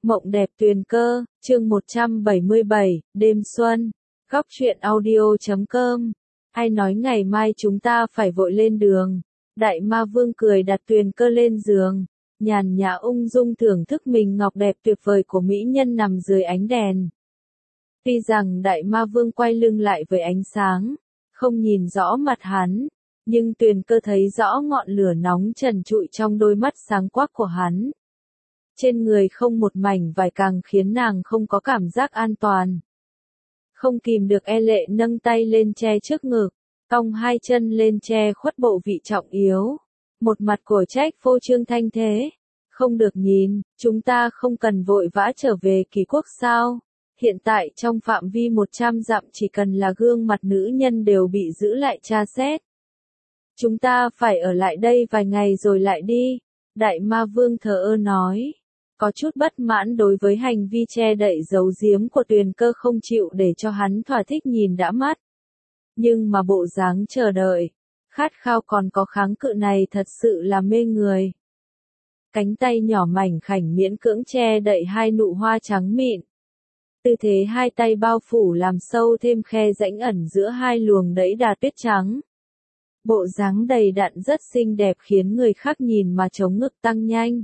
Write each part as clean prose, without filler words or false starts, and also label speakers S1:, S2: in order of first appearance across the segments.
S1: Mộng đẹp tuyền cơ, chương 177, đêm xuân, góc truyện audio.com. Ai nói ngày mai chúng ta phải vội lên đường? Đại ma vương cười đặt tuyền cơ lên giường, nhàn nhã ung dung thưởng thức mình ngọc đẹp tuyệt vời của mỹ nhân nằm dưới ánh đèn. Tuy rằng đại ma vương quay lưng lại với ánh sáng, không nhìn rõ mặt hắn, nhưng tuyền cơ thấy rõ ngọn lửa nóng trần trụi trong đôi mắt sáng quắc của hắn. Trên người không một mảnh vải càng khiến nàng không có cảm giác an toàn. Không kìm được e lệ nâng tay lên che trước ngực, cong hai chân lên che khuất bộ vị trọng yếu. Một mặt cổ trách phô trương thanh thế. Không được nhìn, chúng ta không cần vội vã trở về Kỳ Quốc sao? Hiện tại trong phạm vi 100 dặm chỉ cần là gương mặt nữ nhân đều bị giữ lại tra xét. Chúng ta phải ở lại đây vài ngày rồi lại đi. Đại ma vương thờ ơ nói. Có chút bất mãn đối với hành vi che đậy giấu giếm của tuyền cơ không chịu để cho hắn thỏa thích nhìn đã mắt. Nhưng mà bộ dáng chờ đợi, khát khao còn có kháng cự này thật sự là mê người. Cánh tay nhỏ mảnh khảnh miễn cưỡng che đậy hai nụ hoa trắng mịn. Tư thế hai tay bao phủ làm sâu thêm khe rãnh ẩn giữa hai luồng đẫy đà tuyết trắng. Bộ dáng đầy đặn rất xinh đẹp khiến người khác nhìn mà chống ngực tăng nhanh.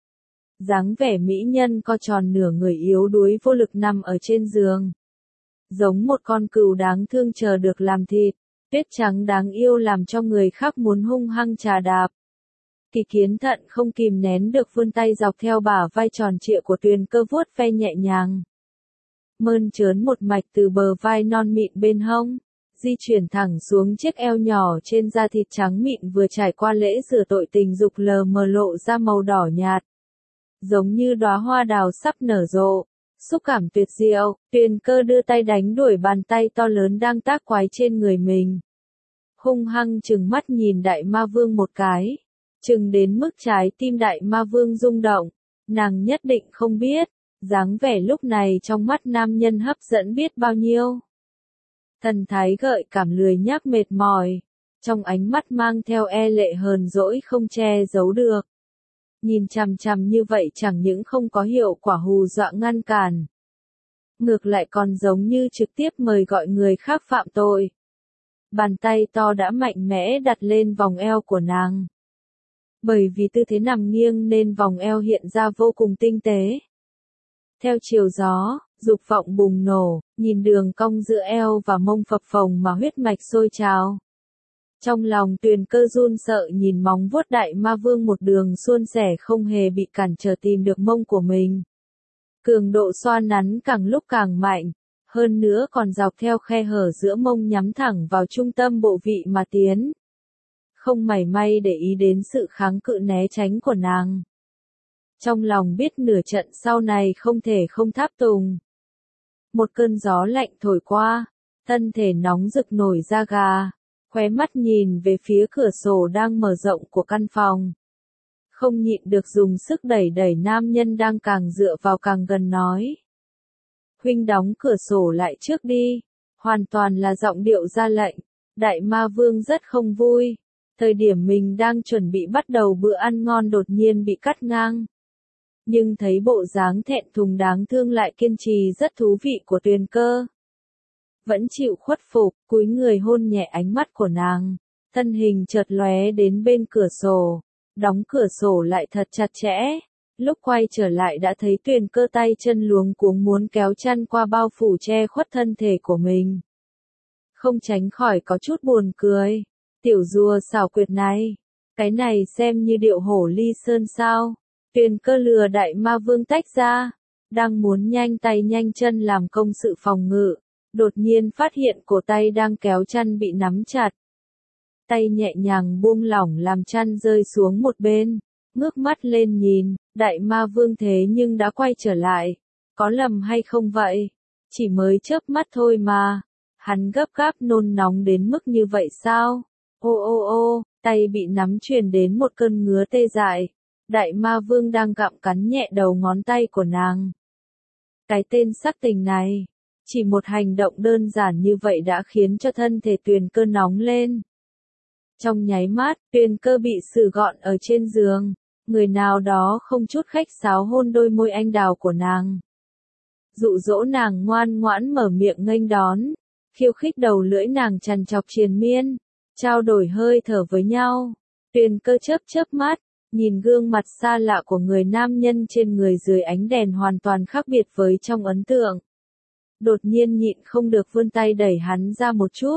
S1: Dáng vẻ mỹ nhân co tròn nửa người yếu đuối vô lực nằm ở trên giường. Giống một con cừu đáng thương chờ được làm thịt, tuyết trắng đáng yêu làm cho người khác muốn hung hăng chà đạp. Kỳ Kiến Thận không kìm nén được vươn tay dọc theo bả vai tròn trịa của tuyền cơ vuốt ve nhẹ nhàng. Mơn trớn một mạch từ bờ vai non mịn bên hông, di chuyển thẳng xuống chiếc eo nhỏ trên da thịt trắng mịn vừa trải qua lễ rửa tội tình dục lờ mờ lộ ra màu đỏ nhạt. Giống như đóa hoa đào sắp nở rộ, xúc cảm tuyệt diệu, tuyền cơ đưa tay đánh đuổi bàn tay to lớn đang tác quái trên người mình. Hung hăng trừng mắt nhìn đại ma vương một cái, trừng đến mức trái tim đại ma vương rung động, nàng nhất định không biết, dáng vẻ lúc này trong mắt nam nhân hấp dẫn biết bao nhiêu. Thần thái gợi cảm lười nhác mệt mỏi, trong ánh mắt mang theo e lệ hờn dỗi không che giấu được. Nhìn chằm chằm như vậy chẳng những không có hiệu quả hù dọa ngăn cản. Ngược lại còn giống như trực tiếp mời gọi người khác phạm tội. Bàn tay to đã mạnh mẽ đặt lên vòng eo của nàng. Bởi vì tư thế nằm nghiêng nên vòng eo hiện ra vô cùng tinh tế. Theo chiều gió, dục vọng bùng nổ, nhìn đường cong giữa eo và mông phập phồng mà huyết mạch sôi trào. Trong lòng tuyền cơ run sợ nhìn móng vuốt đại ma vương một đường suôn sẻ không hề bị cản trở tìm được mông của mình. Cường độ xoa nắn càng lúc càng mạnh, hơn nữa còn dọc theo khe hở giữa mông nhắm thẳng vào trung tâm bộ vị mà tiến. Không mảy may để ý đến sự kháng cự né tránh của nàng. Trong lòng biết nửa trận sau này không thể không tháp tùng. Một cơn gió lạnh thổi qua, thân thể nóng rực nổi da gà. Khóe mắt nhìn về phía cửa sổ đang mở rộng của căn phòng. Không nhịn được dùng sức đẩy đẩy nam nhân đang càng dựa vào càng gần nói. Huynh đóng cửa sổ lại trước đi. Hoàn toàn là giọng điệu ra lệnh. Đại ma vương rất không vui. Thời điểm mình đang chuẩn bị bắt đầu bữa ăn ngon đột nhiên bị cắt ngang. Nhưng thấy bộ dáng thẹn thùng đáng thương lại kiên trì rất thú vị của tuyền cơ. Vẫn chịu khuất phục, cúi người hôn nhẹ ánh mắt của nàng, thân hình chợt lóe đến bên cửa sổ, đóng cửa sổ lại thật chặt chẽ, lúc quay trở lại đã thấy tuyền cơ tay chân luống cuống muốn kéo chăn qua bao phủ che khuất thân thể của mình. Không tránh khỏi có chút buồn cười, tiểu rùa xảo quyệt này, cái này xem như điệu hổ ly sơn sao, tuyền cơ lừa đại ma vương tách ra, đang muốn nhanh tay nhanh chân làm công sự phòng ngự. Đột nhiên phát hiện cổ tay đang kéo chăn bị nắm chặt. Tay nhẹ nhàng buông lỏng làm chăn rơi xuống một bên, ngước mắt lên nhìn, đại ma vương thế nhưng đã quay trở lại. Có lầm hay không vậy? Chỉ mới chớp mắt thôi mà. Hắn gấp gáp nôn nóng đến mức như vậy sao? Ô ô ô, tay bị nắm truyền đến một cơn ngứa tê dại. Đại ma vương đang gặm cắn nhẹ đầu ngón tay của nàng. Cái tên sắc tình này. Chỉ một hành động đơn giản như vậy đã khiến cho thân thể tuyền cơ nóng lên. Trong nháy mắt, tuyền cơ bị xử gọn ở trên giường. người nào đó không chút khách sáo hôn đôi môi anh đào của nàng. Dụ dỗ nàng ngoan ngoãn mở miệng nghênh đón, khiêu khích đầu lưỡi nàng trằn trọc triền miên, trao đổi hơi thở với nhau. Tuyền Cơ chớp chớp mắt, nhìn gương mặt xa lạ của người nam nhân trên người dưới ánh đèn hoàn toàn khác biệt với trong ấn tượng. Đột nhiên nhịn không được vươn tay đẩy hắn ra một chút.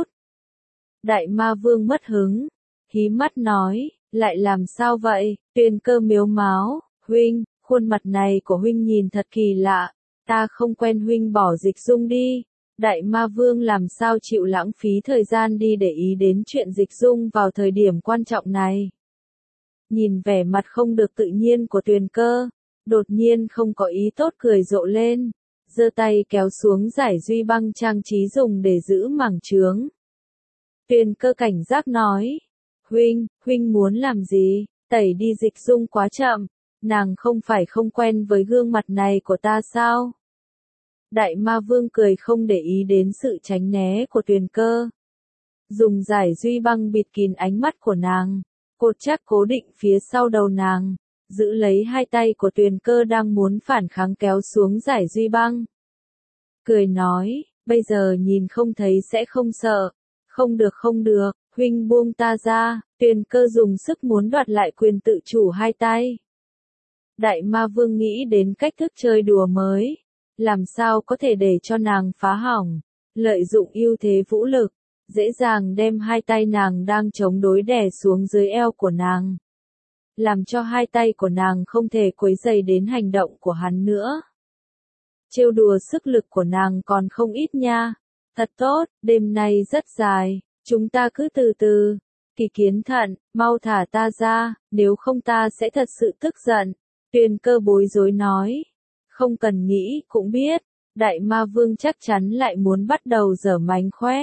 S1: Đại ma vương mất hứng, hí mắt nói, lại làm sao vậy? Tuyền Cơ mếu máo, huynh, khuôn mặt này của huynh nhìn thật kỳ lạ, ta không quen, huynh bỏ Dịch Dung đi. Đại ma vương làm sao chịu lãng phí thời gian đi để ý đến chuyện Dịch Dung vào thời điểm quan trọng này. Nhìn vẻ mặt không được tự nhiên của Tuyền Cơ, đột nhiên không có ý tốt cười rộ lên, giơ tay kéo xuống giải duy băng trang trí dùng để giữ mảng chướng. Tuyền Cơ cảnh giác nói, huynh muốn làm gì? Tẩy đi Dịch Dung quá chậm, nàng không phải không quen với gương mặt này của ta sao? Đại ma vương cười không để ý đến sự tránh né của Tuyền Cơ. Dùng giải duy băng bịt kín ánh mắt của nàng, cột chắc cố định phía sau đầu nàng, giữ lấy hai tay của Tuyền Cơ đang muốn phản kháng kéo xuống giải duy băng. Cười nói, bây giờ nhìn không thấy sẽ không sợ. Không được, huynh buông ta ra. Tuyền Cơ dùng sức muốn đoạt lại quyền tự chủ hai tay. Đại ma vương nghĩ đến cách thức chơi đùa mới. Làm sao có thể để cho nàng phá hỏng, lợi dụng ưu thế vũ lực, dễ dàng đem hai tay nàng đang chống đối đè xuống dưới eo của nàng. Làm cho hai tay của nàng không thể quấy rầy đến hành động của hắn nữa. Trêu đùa sức lực của nàng còn không ít nha. Thật tốt, đêm nay rất dài, chúng ta cứ từ từ. Kỳ Kiến Thận, mau thả ta ra, nếu không ta sẽ thật sự tức giận. Tuyền Cơ bối rối nói. Không cần nghĩ cũng biết, đại ma vương chắc chắn lại muốn bắt đầu giở mánh khóe.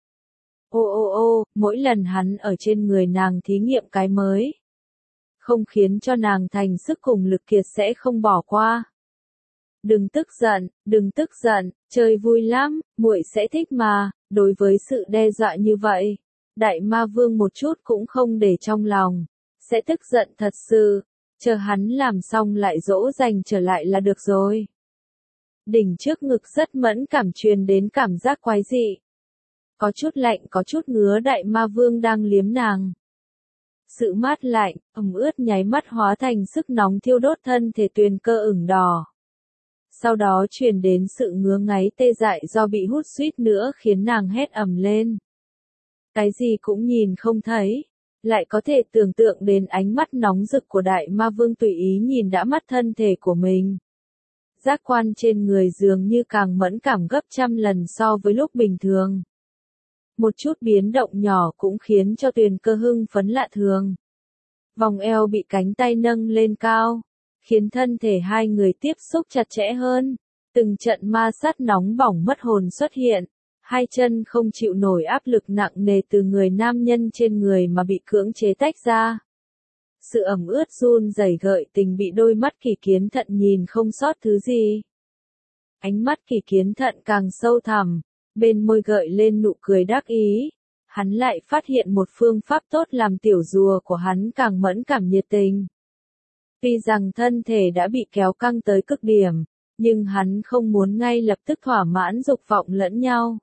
S1: Mỗi lần hắn ở trên người nàng thí nghiệm cái mới. Không khiến cho nàng thành sức cùng lực kiệt sẽ không bỏ qua. Đừng tức giận, chơi vui lắm, muội sẽ thích mà. Đối với sự đe dọa như vậy, đại ma vương một chút cũng không để trong lòng. Sẽ tức giận thật sự. Chờ hắn làm xong lại dỗ dành trở lại là được rồi. Đỉnh trước ngực rất mẫn cảm truyền đến cảm giác quái dị. Có chút lạnh có chút ngứa, đại ma vương đang liếm nàng. Sự mát lạnh, ướt nháy mắt hóa thành sức nóng thiêu đốt thân thể Tuyền Cơ ửng đỏ. Sau đó truyền đến sự ngứa ngáy tê dại do bị hút suýt nữa khiến nàng hét ầm lên. Cái gì cũng nhìn không thấy. Lại có thể tưởng tượng đến ánh mắt nóng rực của đại ma vương tùy ý nhìn đã mắt thân thể của mình. Giác quan trên người dường như càng mẫn cảm gấp trăm lần so với lúc bình thường. Một chút biến động nhỏ cũng khiến cho Tuyền Cơ hưng phấn lạ thường. Vòng eo bị cánh tay nâng lên cao, khiến thân thể hai người tiếp xúc chặt chẽ hơn. Từng trận ma sát nóng bỏng mất hồn xuất hiện. Hai chân không chịu nổi áp lực nặng nề từ người nam nhân trên người mà bị cưỡng chế tách ra. Sự ẩm ướt run rẩy gợi tình bị đôi mắt Kỳ Kiến Thận nhìn không sót thứ gì. Ánh mắt Kỳ Kiến Thận càng sâu thẳm, bên môi gợi lên nụ cười đắc ý. Hắn lại phát hiện một phương pháp tốt làm tiểu rùa của hắn càng mẫn cảm nhiệt tình. Tuy rằng thân thể đã bị kéo căng tới cực điểm, nhưng hắn không muốn ngay lập tức thỏa mãn dục vọng lẫn nhau.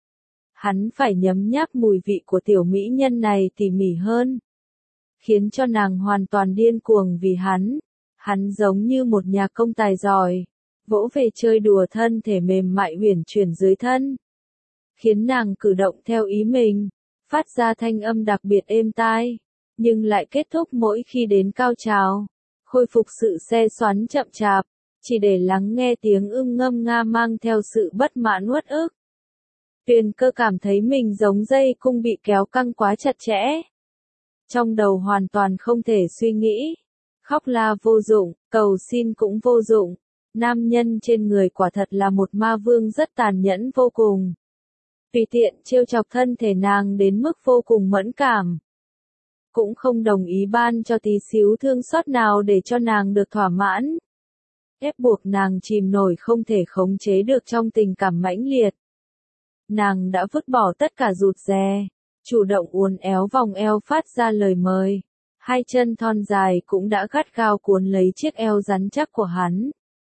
S1: Hắn phải nhấm nháp mùi vị của tiểu mỹ nhân này tỉ mỉ hơn. Khiến cho nàng hoàn toàn điên cuồng vì hắn. Hắn giống như một nhà công tài giỏi. Vỗ về chơi đùa thân thể mềm mại uyển chuyển dưới thân. Khiến nàng cử động theo ý mình. Phát ra thanh âm đặc biệt êm tai. Nhưng lại kết thúc mỗi khi đến cao trào. Khôi phục sự se xoắn chậm chạp. Chỉ để lắng nghe tiếng ngâm nga mang theo sự bất mãn uất ức. Tuyền Cơ cảm thấy mình giống dây cung bị kéo căng quá chặt chẽ. Trong đầu hoàn toàn không thể suy nghĩ. Khóc la vô dụng, cầu xin cũng vô dụng. Nam nhân trên người quả thật là một ma vương rất tàn nhẫn vô cùng. Tùy tiện trêu chọc thân thể nàng đến mức vô cùng mẫn cảm. Cũng không đồng ý ban cho tí xíu thương xót nào để cho nàng được thỏa mãn. Ép buộc nàng chìm nổi không thể khống chế được trong tình cảm mãnh liệt. Nàng đã vứt bỏ tất cả rụt rè, chủ động uốn éo vòng eo phát ra lời mời. Hai chân thon dài cũng đã gắt gao cuốn lấy chiếc eo rắn chắc của hắn.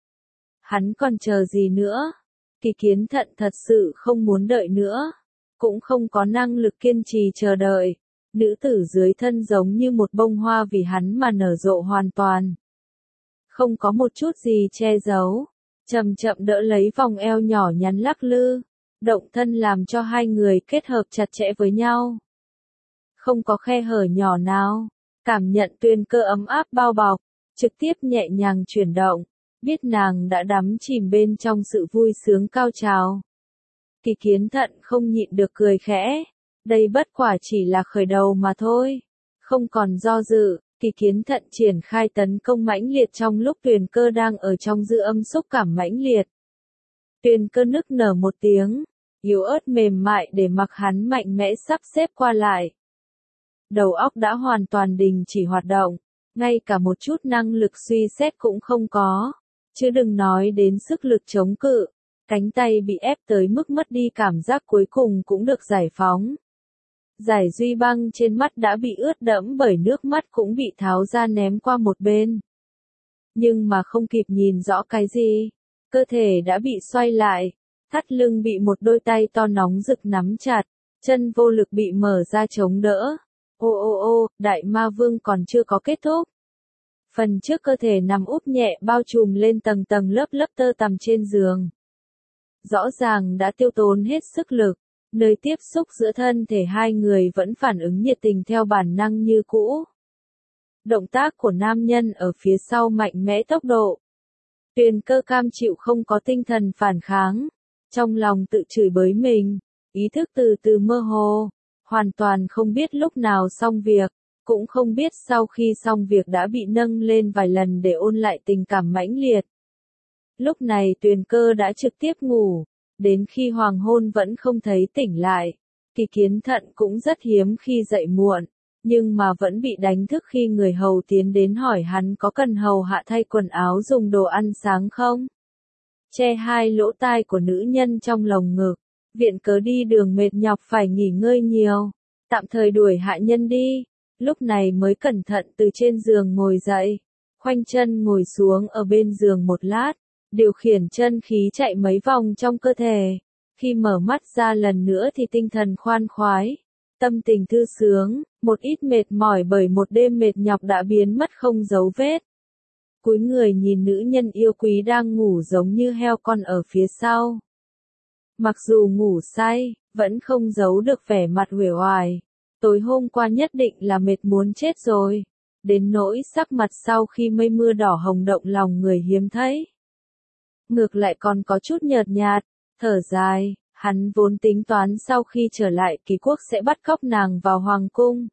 S1: Hắn còn chờ gì nữa? Kỳ Kiến Thận thật sự không muốn đợi nữa, cũng không có năng lực kiên trì chờ đợi. Nữ tử dưới thân giống như một bông hoa vì hắn mà nở rộ hoàn toàn. Không có một chút gì che giấu, chậm chậm đỡ lấy vòng eo nhỏ nhắn lắc lư, động thân làm cho hai người kết hợp chặt chẽ với nhau. Không có khe hở nhỏ nào, cảm nhận Tuyền Cơ ấm áp bao bọc, trực tiếp nhẹ nhàng chuyển động, biết nàng đã đắm chìm bên trong sự vui sướng cao trào. Kỳ Kiến Thận không nhịn được cười khẽ, đây bất quả chỉ là khởi đầu mà thôi. Không còn do dự, Kỳ Kiến Thận triển khai tấn công mãnh liệt trong lúc Tuyền Cơ đang ở trong dư âm xúc cảm mãnh liệt. Tuyền Cơ nức nở một tiếng, yếu ớt mềm mại để mặc hắn mạnh mẽ sắp xếp qua lại. Đầu óc đã hoàn toàn đình chỉ hoạt động, ngay cả một chút năng lực suy xét cũng không có, chứ đừng nói đến sức lực chống cự. Cánh tay bị ép tới mức mất đi cảm giác cuối cùng cũng được giải phóng. Giải duy băng trên mắt đã bị ướt đẫm bởi nước mắt cũng bị tháo ra ném qua một bên. Nhưng mà không kịp nhìn rõ cái gì, cơ thể đã bị xoay lại, thắt lưng bị một đôi tay to nóng rực nắm chặt, chân vô lực bị mở ra chống đỡ. Ô ô ô, đại ma vương còn chưa có kết thúc. Phần trước cơ thể nằm úp nhẹ bao trùm lên tầng tầng lớp lớp tơ tằm trên giường. Rõ ràng đã tiêu tốn hết sức lực, nơi tiếp xúc giữa thân thể hai người vẫn phản ứng nhiệt tình theo bản năng như cũ. Động tác của nam nhân ở phía sau mạnh mẽ tốc độ. Tuyền Cơ cam chịu không có tinh thần phản kháng, trong lòng tự chửi bới mình, ý thức từ từ mơ hồ, hoàn toàn không biết lúc nào xong việc, cũng không biết sau khi xong việc đã bị nâng lên vài lần để ôn lại tình cảm mãnh liệt. Lúc này Tuyền Cơ đã trực tiếp ngủ, đến khi hoàng hôn vẫn không thấy tỉnh lại. Kỳ Kiến Thận cũng rất hiếm khi dậy muộn, nhưng mà vẫn bị đánh thức khi người hầu tiến đến hỏi hắn có cần hầu hạ thay quần áo dùng đồ ăn sáng không. Che hai lỗ tai của nữ nhân trong lồng ngực, viện cớ đi đường mệt nhọc phải nghỉ ngơi nhiều, tạm thời đuổi hạ nhân đi. Lúc này mới cẩn thận từ trên giường ngồi dậy, khoanh chân ngồi xuống ở bên giường một lát, điều khiển chân khí chạy mấy vòng trong cơ thể. Khi mở mắt ra lần nữa thì tinh thần khoan khoái, tâm tình thư sướng, một ít mệt mỏi bởi một đêm mệt nhọc đã biến mất không dấu vết. Cúi người nhìn nữ nhân yêu quý đang ngủ giống như heo con ở phía sau. Mặc dù ngủ say, vẫn không giấu được vẻ mặt uể oải. Tối hôm qua nhất định là mệt muốn chết rồi, đến nỗi sắc mặt sau khi mây mưa đỏ hồng động lòng người hiếm thấy. Ngược lại còn có chút nhợt nhạt, thở dài, hắn vốn tính toán sau khi trở lại Kỳ Quốc sẽ bắt cóc nàng vào hoàng cung.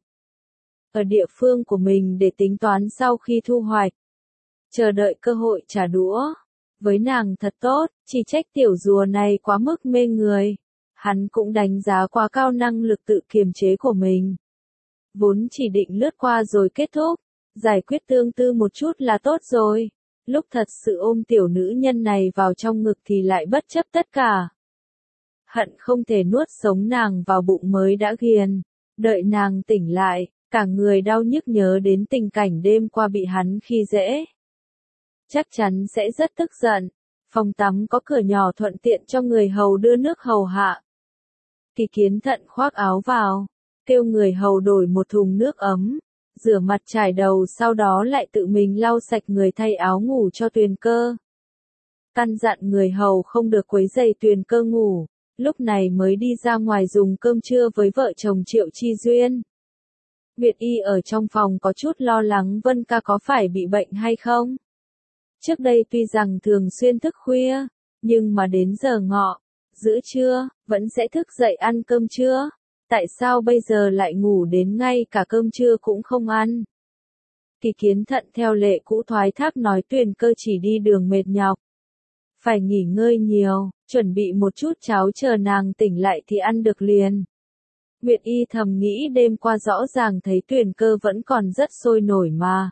S1: Ở địa phương của mình để tính toán sau khi thu hoạch. Chờ đợi cơ hội trả đũa. Với nàng thật tốt, chỉ trách tiểu rùa này quá mức mê người. Hắn cũng đánh giá quá cao năng lực tự kiềm chế của mình. Vốn chỉ định lướt qua rồi kết thúc, giải quyết tương tư một chút là tốt rồi. Lúc thật sự ôm tiểu nữ nhân này vào trong ngực thì lại bất chấp tất cả. Hận không thể nuốt sống nàng vào bụng mới đã ghiền. Đợi nàng tỉnh lại, cả người đau nhức nhớ đến tình cảnh đêm qua bị hắn khi dễ. Chắc chắn sẽ rất tức giận. Phòng tắm có cửa nhỏ thuận tiện cho người hầu đưa nước hầu hạ. Kỳ Kiến Thận khoác áo vào, kêu người hầu đổi một thùng nước ấm, rửa mặt chải đầu sau đó lại tự mình lau sạch người thay áo ngủ cho Tuyền Cơ. Căn dặn người hầu không được quấy rầy Tuyền Cơ ngủ, lúc này mới đi ra ngoài dùng cơm trưa với vợ chồng Triệu Chi Duyên. Nguyệt Y ở trong phòng có chút lo lắng Vân ca có phải bị bệnh hay không. Trước đây tuy rằng thường xuyên thức khuya, nhưng mà đến giờ ngọ, giữa trưa, vẫn sẽ thức dậy ăn cơm trưa. Tại sao bây giờ lại ngủ đến ngay cả cơm trưa cũng không ăn? Kỳ Kiến Thận theo lệ cũ thoái thác nói Tuyền Cơ chỉ đi đường mệt nhọc. Phải nghỉ ngơi nhiều, chuẩn bị một chút cháo chờ nàng tỉnh lại thì ăn được liền. Nguyệt Y thầm nghĩ đêm qua rõ ràng thấy Tuyền Cơ vẫn còn rất sôi nổi mà.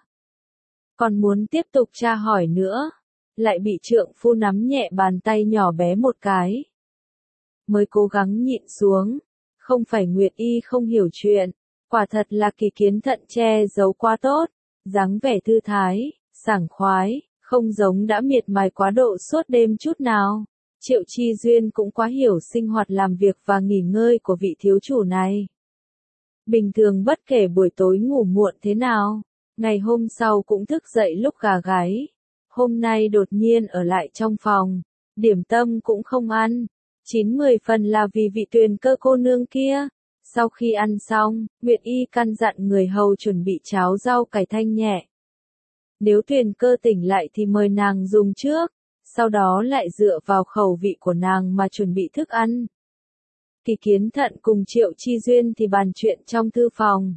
S1: Còn muốn tiếp tục tra hỏi nữa, lại bị trượng phu nắm nhẹ bàn tay nhỏ bé một cái. Mới cố gắng nhịn xuống, không phải Nguyệt Y không hiểu chuyện, Quả thật là Kỳ Kiến Thận che giấu quá tốt, dáng vẻ thư thái, sảng khoái, không giống đã miệt mài quá độ suốt đêm chút nào. Triệu Chi Duyên cũng quá hiểu sinh hoạt làm việc và nghỉ ngơi của vị thiếu chủ này. Bình thường bất kể buổi tối ngủ muộn thế nào, ngày hôm sau cũng thức dậy lúc gà gáy. Hôm nay đột nhiên ở lại trong phòng, điểm tâm cũng không ăn. 9-10 phần là vì vị Tuyền Cơ cô nương kia. Sau khi ăn xong, Nguyệt Y căn dặn người hầu chuẩn bị cháo rau cải thanh nhẹ. Nếu Tuyền Cơ tỉnh lại thì mời nàng dùng trước, sau đó lại dựa vào khẩu vị của nàng mà chuẩn bị thức ăn. Kỳ Kiến Thận cùng Triệu Chi Duyên thì bàn chuyện trong thư phòng.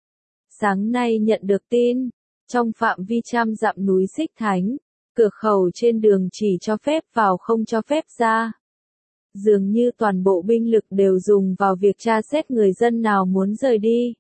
S1: Sáng nay nhận được tin, trong phạm vi 100 dặm núi Xích Thánh, cửa khẩu trên đường chỉ cho phép vào không cho phép ra. Dường như toàn bộ binh lực đều dùng vào việc tra xét người dân nào muốn rời đi.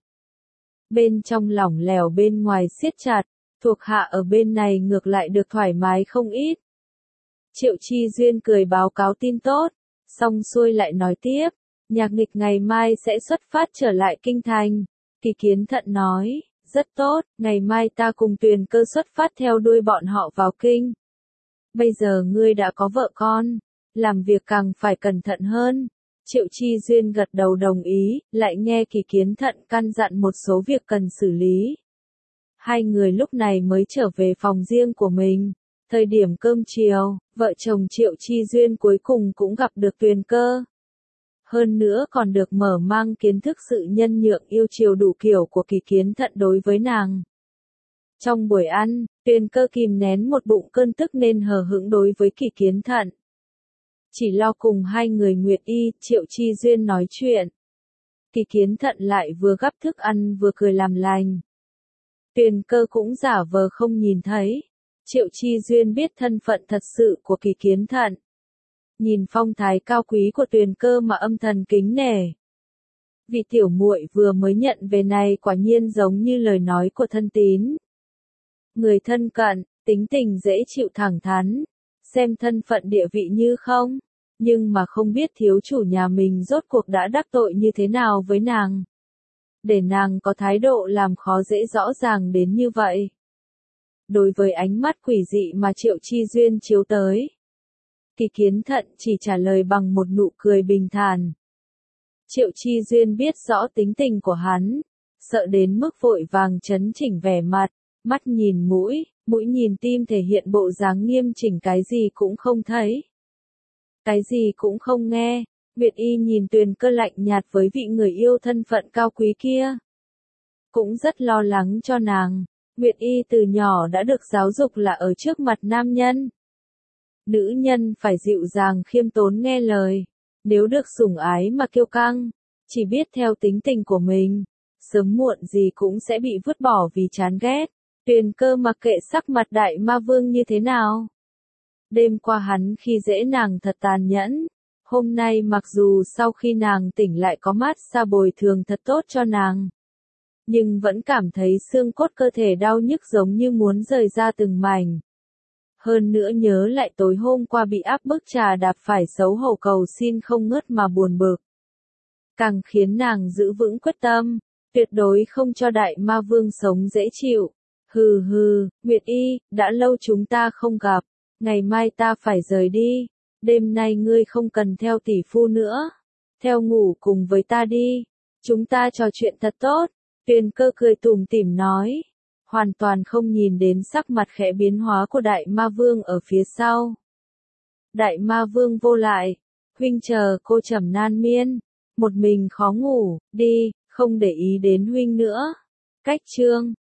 S1: Bên trong lỏng lẻo bên ngoài siết chặt, thuộc hạ ở bên này ngược lại được thoải mái không ít. Triệu Chi Duyên cười báo cáo tin tốt, xong xuôi lại nói tiếp, Nhạc Nghịch ngày mai sẽ xuất phát trở lại kinh thành. Kỳ Kiến Thận nói, rất tốt, ngày mai ta cùng Tuyền Cơ xuất phát theo đuôi bọn họ vào kinh. Bây giờ ngươi đã có vợ con, làm việc càng phải cẩn thận hơn. Triệu Chi Duyên gật đầu đồng ý, lại nghe Kỳ Kiến Thận căn dặn một số việc cần xử lý. Hai người lúc này mới trở về phòng riêng của mình. Thời điểm cơm chiều, vợ chồng Triệu Chi Duyên cuối cùng cũng gặp được Tuyền Cơ. Hơn nữa còn được mở mang kiến thức sự nhân nhượng yêu chiều đủ kiểu của Kỳ Kiến Thận đối với nàng. Trong buổi ăn, Tuyền Cơ kìm nén một bụng cơn tức nên hờ hững đối với Kỳ Kiến Thận. Chỉ lo cùng hai người Nguyệt Y, Triệu Chi Duyên nói chuyện. Kỳ Kiến Thận lại vừa gắp thức ăn vừa cười làm lành. Tuyền Cơ cũng giả vờ không nhìn thấy. Triệu Chi Duyên biết thân phận thật sự của Kỳ Kiến Thận. Nhìn phong thái cao quý của Tuyền Cơ mà âm thầm kính nể. Vị tiểu muội vừa mới nhận về này quả nhiên giống như lời nói của thân tín. Người thân cận, tính tình dễ chịu thẳng thắn, xem thân phận địa vị như không, nhưng mà không biết thiếu chủ nhà mình rốt cuộc đã đắc tội như thế nào với nàng. Để nàng có thái độ làm khó dễ rõ ràng đến như vậy. Đối với ánh mắt quỷ dị mà Triệu Chi Duyên chiếu tới, Kỳ Kiến Thận chỉ trả lời bằng một nụ cười bình thản. Triệu Chi Duyên biết rõ tính tình của hắn, sợ đến mức vội vàng chấn chỉnh vẻ mặt, mắt nhìn mũi, mũi nhìn tim thể hiện bộ dáng nghiêm chỉnh, cái gì cũng không thấy. Cái gì cũng không nghe. Nguyệt Y nhìn Tuyền Cơ lạnh nhạt với vị người yêu thân phận cao quý kia. Cũng rất lo lắng cho nàng. Nguyệt Y từ nhỏ đã được giáo dục là ở trước mặt nam nhân. Nữ nhân phải dịu dàng khiêm tốn nghe lời. Nếu được sủng ái mà kiêu căng, chỉ biết theo tính tình của mình, sớm muộn gì cũng sẽ bị vứt bỏ vì chán ghét. Tuyền Cơ mặc kệ sắc mặt đại ma vương như thế nào. Đêm qua hắn khi dễ nàng thật tàn nhẫn. Hôm nay mặc dù sau khi nàng tỉnh lại có mát xa bồi thường thật tốt cho nàng, nhưng vẫn cảm thấy xương cốt cơ thể đau nhức giống như muốn rời ra từng mảnh. Hơn nữa nhớ lại tối hôm qua bị áp bức trà đạp phải xấu hổ cầu xin không ngớt mà buồn bực. Càng khiến nàng giữ vững quyết tâm, tuyệt đối không cho đại ma vương sống dễ chịu. Hừ hừ, Nguyệt Y, đã lâu chúng ta không gặp, ngày mai ta phải rời đi. Đêm nay ngươi không cần theo tỷ phu nữa. Theo ngủ cùng với ta đi. Chúng ta trò chuyện thật tốt. Tuyền Cơ cười tủm tỉm nói. Hoàn toàn không nhìn đến sắc mặt khẽ biến hóa của đại ma vương ở phía sau. Đại ma vương vô lại. Huynh chờ cô Trầm nan miên. Một mình khó ngủ, đi, không để ý đến huynh nữa. Cách chương